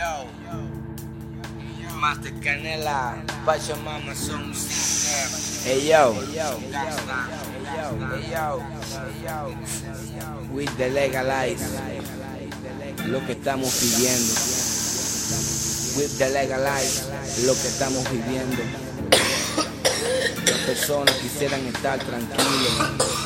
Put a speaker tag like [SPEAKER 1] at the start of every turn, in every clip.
[SPEAKER 1] Master Canela, Pacho Mama son hey yo, with the legalize, lo que estamos viviendo. With the legalize, lo que estamos viviendo. Las personas quisieran estar tranquilos,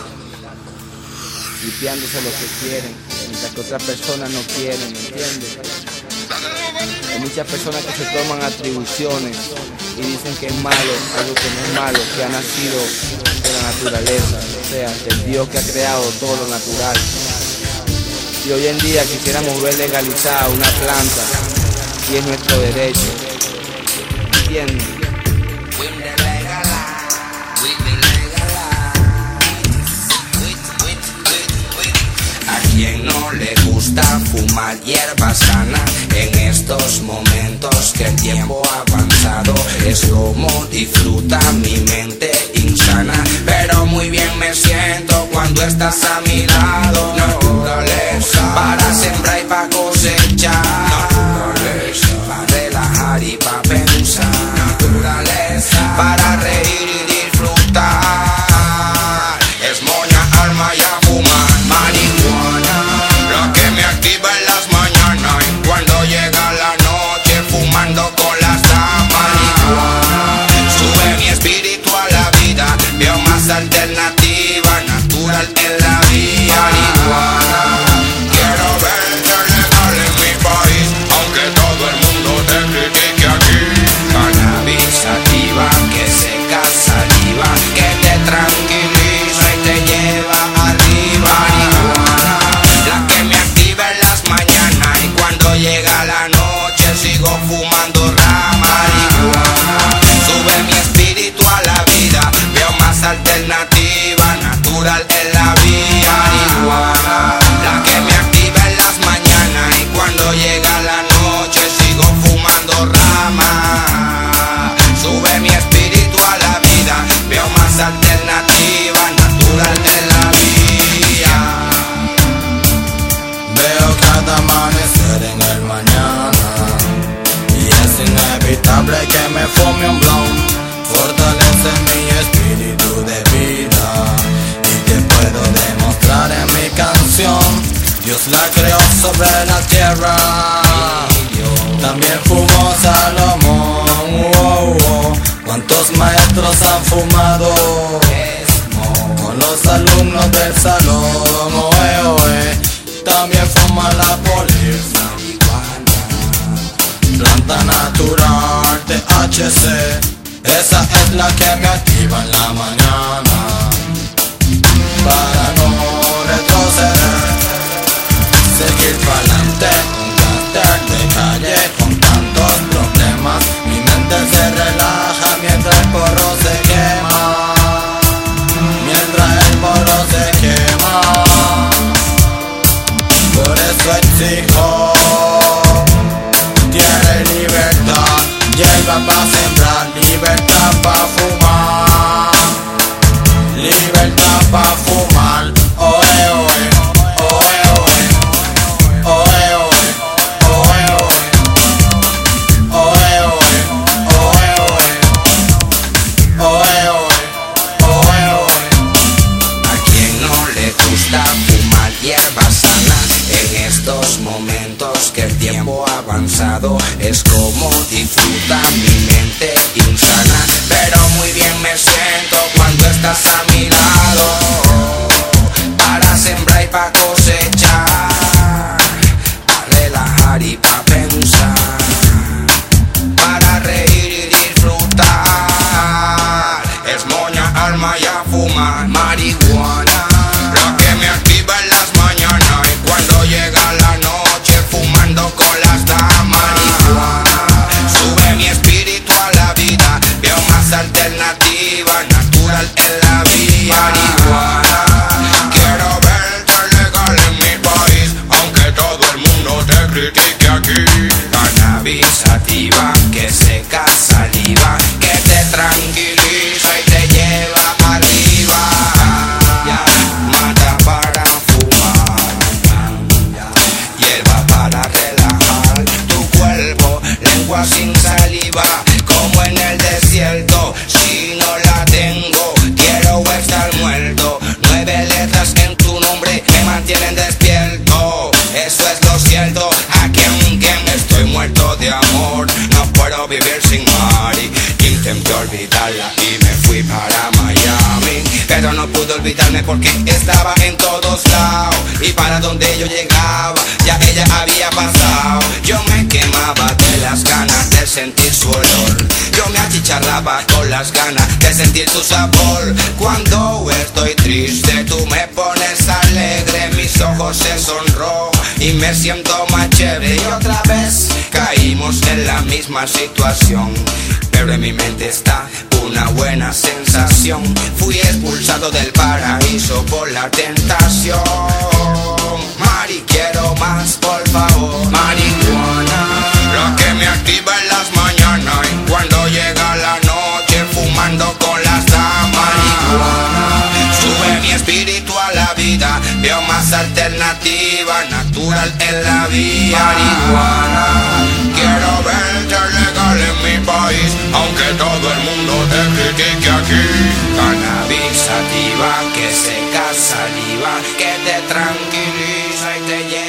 [SPEAKER 1] limpiándose lo que quieren, mientras que otras personas no quieren, ¿entiendes? Hay muchas personas que se toman atribuciones y dicen que es malo, algo que no es malo, que ha nacido de la naturaleza, o sea, del Dios que ha creado todo lo natural. Y hoy en día quisiéramos ver legalizada una planta, y es nuestro derecho, ¿entiendes?
[SPEAKER 2] A quien no le gusta fumar hierba sana en estos momentos que el tiempo ha avanzado, es como disfruta mi mente insana, pero muy bien me siento cuando estás a mi lado. Naturaleza, para sembrar y para cosechar, naturaleza, para relajar y para pensar, naturaleza, para reír y disfrutar. Es moña, alma y a fumar marihuana, lo que me activa en las mañanas y cuando llega la noche fumando con las damas. Marihuana sube mi espíritu a la vida, veo más alternativa, natural en la vía. Marihuana, quiero verte legal en mi país, aunque todo el mundo te critique aquí. Cannabis sativa que seca saliva, que te tranquiliza y te lleva arriba. Marihuana, la que me activa en las mañanas y cuando llega la noche sigo fumando rama. Marihuana sube mi espíritu a la vida, veo más alternativa, natural en la vía. Marihuana, la que me activa en las mañanas y cuando llega la noche sigo fumando rama. Sube mi espíritu a la vida, veo más alternativa, natural en la vía. Veo cada amanecer en el mañana y es inevitable que me fume un blunt. Fortalece mi espíritu de vida y te puedo demostrar en mi canción. Dios la creó sobre la tierra, también fumó Salomón. ¿Cuántos maestros han fumado con los alumnos del salón? También fuma la polis, planta natural THC, esa es la que me activa en la mañana, para no retroceder, seguir pa'lante, un cartel de calle con tantos problemas, mi mente se relaja mientras el porro se quema, mientras el porro se quema, por eso exijo tierra y libertad, hierba pa' sembrar, libertad pa' fumar, libertad pa' fumar, oe oe, oe oe, oe oe, oe oe, oe oe, oe oe, oe oe. A quien no le gusta fumar hierba sana en estos momentos que el tiempo ha avanzado, es como disfruta mi mente insana, pero muy bien me siento cuando estás a mi lado, para sembrar y para cosechar, para relajar y para pensar, para reír y disfrutar. Es moña, alma y a fumar marihuana, lo que me activa en las mañanas y cuando llega la noche fumando con las damas. Marihuana sube mi espíritu a la vida, veo más alternativa, natural en la vía. Marihuana, quiero verte legal en mi país, aunque todo el mundo te critique aquí. agua sin saliva, como en el desierto. Si no la tengo, quiero estar muerto. 9 letras en tu nombre me mantienen despierto. Eso es lo cierto, aquí aunque estoy muerto de amor, no puedo vivir sin Mari. Intenté olvidarla y me fui para Miami, pero no pude olvidarme porque estaba en todos lados. Y para donde yo llegaba, ya ella había pasado. Yo me quemaba de las ganas de sentir su olor. Yo me achicharraba con las ganas de sentir tu sabor. Cuando estoy triste, tú me pones alegre. Mis ojos se sonrojan y me siento más chévere. Y otra vez caímos en la misma situación, pero en mi mente está una buena sensación. Fui expulsado del paraíso por la tentación. Mari, quiero más, por favor. Marihuana, la que me activa en las mañanas y cuando llega la noche fumando con las damas. Marihuana, sube mi espíritu a la vida, veo más alternativa, natural en la vía. Marihuana, quiero verte legal en mi país, aunque todo el mundo te critique aquí. Cannabis sativa que seca saliva, que te tranquiliza y te llena